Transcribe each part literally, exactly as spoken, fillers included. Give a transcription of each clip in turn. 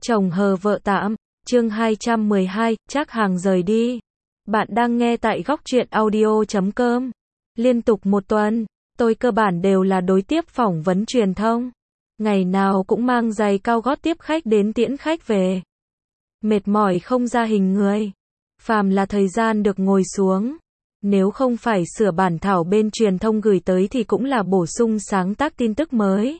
Chồng hờ vợ tạm, chương hai trăm mười hai, Trác Hằng rời đi. Bạn đang nghe tại góc truyện audio chấm com. Liên tục một tuần, tôi cơ bản đều là đối tiếp phỏng vấn truyền thông. Ngày nào cũng mang giày cao gót tiếp khách đến tiễn khách về. Mệt mỏi không ra hình người. Phàm là thời gian được ngồi xuống. Nếu không phải sửa bản thảo bên truyền thông gửi tới thì cũng là bổ sung sáng tác tin tức mới.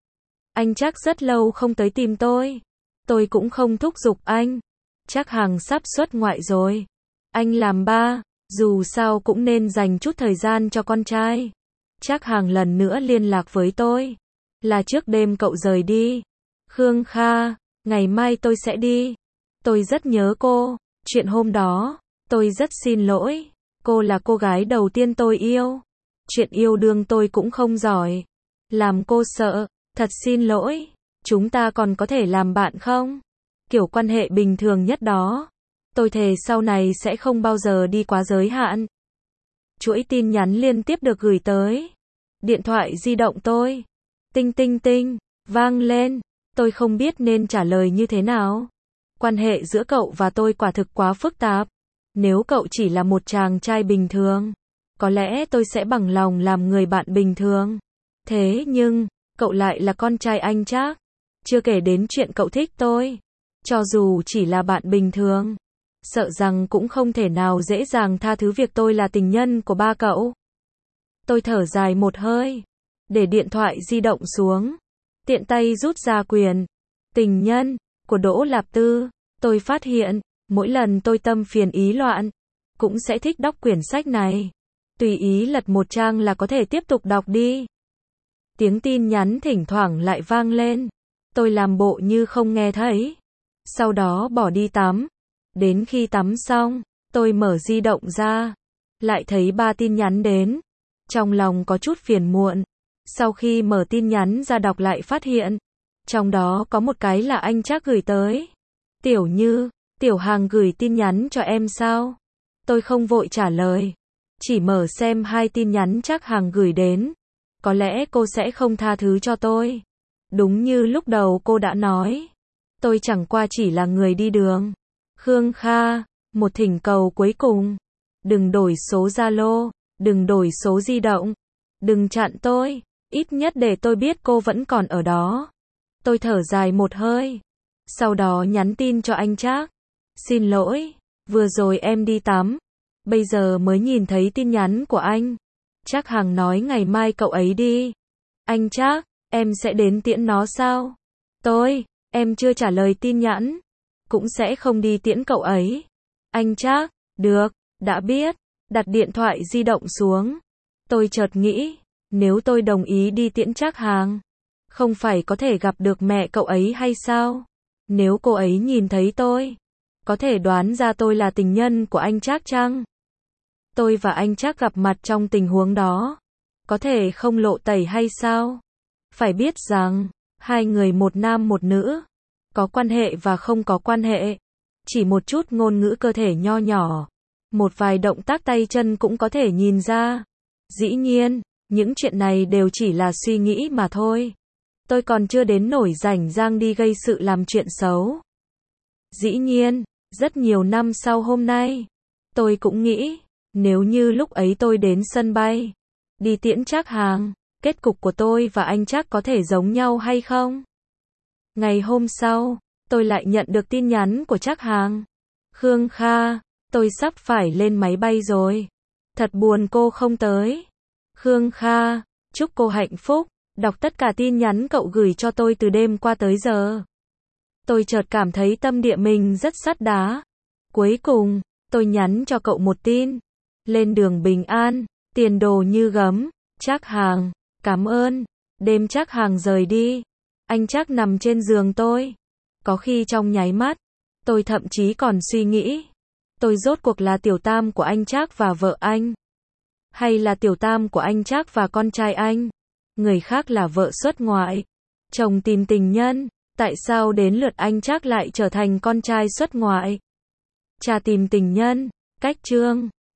Anh Trác rất lâu không tới tìm tôi. Tôi cũng không thúc giục anh. Trác Hằng sắp xuất ngoại rồi. Anh làm ba, dù sao cũng nên dành chút thời gian cho con trai. Trác Hằng lần nữa liên lạc với tôi. Là trước đêm cậu rời đi. Khương Kha, ngày mai tôi sẽ đi. Tôi rất nhớ cô. Chuyện hôm đó, tôi rất xin lỗi. Cô là cô gái đầu tiên tôi yêu. Chuyện yêu đương tôi cũng không giỏi. Làm cô sợ, thật xin lỗi. Chúng ta còn có thể làm bạn không? Kiểu quan hệ bình thường nhất đó. Tôi thề sau này sẽ không bao giờ đi quá giới hạn. Chuỗi tin nhắn liên tiếp được gửi tới. Điện thoại di động tôi. Tinh tinh tinh, vang lên. Tôi không biết nên trả lời như thế nào. Quan hệ giữa cậu và tôi quả thực quá phức tạp. Nếu cậu chỉ là một chàng trai bình thường, có lẽ tôi sẽ bằng lòng làm người bạn bình thường. Thế nhưng, cậu lại là con trai anh Trác. Chưa kể đến chuyện cậu thích tôi. Cho dù chỉ là bạn bình thường, sợ rằng cũng không thể nào dễ dàng tha thứ việc tôi là tình nhân của ba cậu. Tôi thở dài một hơi, để điện thoại di động xuống, tiện tay rút ra quyền tình nhân của Đỗ Lạp Tư. Tôi phát hiện, mỗi lần tôi tâm phiền ý loạn, cũng sẽ thích đọc quyển sách này. Tùy ý lật một trang là có thể tiếp tục đọc đi. Tiếng tin nhắn thỉnh thoảng lại vang lên. Tôi làm bộ như không nghe thấy. Sau đó bỏ đi tắm. Đến khi tắm xong, tôi mở di động ra. Lại thấy ba tin nhắn đến. Trong lòng có chút phiền muộn. Sau khi mở tin nhắn ra đọc lại phát hiện. Trong đó có một cái là anh Trác gửi tới. Tiểu Như, Tiểu Hằng gửi tin nhắn cho em sao? Tôi không vội trả lời. Chỉ mở xem hai tin nhắn Trác Hằng gửi đến. Có lẽ cô sẽ không tha thứ cho tôi. Đúng như lúc đầu cô đã nói. Tôi chẳng qua chỉ là người đi đường. Khương Kha, một thỉnh cầu cuối cùng. Đừng đổi số Zalo, đừng đổi số di động. Đừng chặn tôi, ít nhất để tôi biết cô vẫn còn ở đó. Tôi thở dài một hơi. Sau đó nhắn tin cho anh Trác. Xin lỗi, vừa rồi em đi tắm. Bây giờ mới nhìn thấy tin nhắn của anh. Trác Hằng nói ngày mai cậu ấy đi. Anh Trác, em sẽ đến tiễn nó sao? Tôi, em chưa trả lời tin nhắn. Cũng sẽ không đi tiễn cậu ấy. Anh Trác, được, đã biết. Đặt điện thoại di động xuống. Tôi chợt nghĩ, nếu tôi đồng ý đi tiễn Trác Hằng, không phải có thể gặp được mẹ cậu ấy hay sao? Nếu cô ấy nhìn thấy tôi, có thể đoán ra tôi là tình nhân của anh Trác chăng? Tôi và anh Trác gặp mặt trong tình huống đó, có thể không lộ tẩy hay sao? Phải biết rằng, hai người một nam một nữ, có quan hệ và không có quan hệ. Chỉ một chút ngôn ngữ cơ thể nho nhỏ, một vài động tác tay chân cũng có thể nhìn ra. Dĩ nhiên, những chuyện này đều chỉ là suy nghĩ mà thôi. Tôi còn chưa đến nổi rảnh rang đi gây sự làm chuyện xấu. Dĩ nhiên, rất nhiều năm sau hôm nay, tôi cũng nghĩ, nếu như lúc ấy tôi đến sân bay, đi tiễn Trác Hằng, kết cục của tôi và anh Trác có thể giống nhau hay không? Ngày hôm sau, tôi lại nhận được tin nhắn của Trác Hằng. Khương Kha, tôi sắp phải lên máy bay rồi. Thật buồn cô không tới. Khương Kha, chúc cô hạnh phúc. Đọc tất cả tin nhắn cậu gửi cho tôi từ đêm qua tới giờ. Tôi chợt cảm thấy tâm địa mình rất sắt đá. Cuối cùng, tôi nhắn cho cậu một tin. Lên đường bình an, tiền đồ như gấm. Trác Hằng, cảm ơn. Đêm Trác Hằng rời đi. Anh Trác nằm trên giường tôi. Có khi trong nháy mắt, tôi thậm chí còn suy nghĩ. Tôi rốt cuộc là tiểu tam của anh Trác và vợ anh? Hay là tiểu tam của anh Trác và con trai anh? Người khác là vợ xuất ngoại, chồng tìm tình nhân, tại sao đến lượt anh Trác lại trở thành con trai xuất ngoại? Cha tìm tình nhân, cách chương.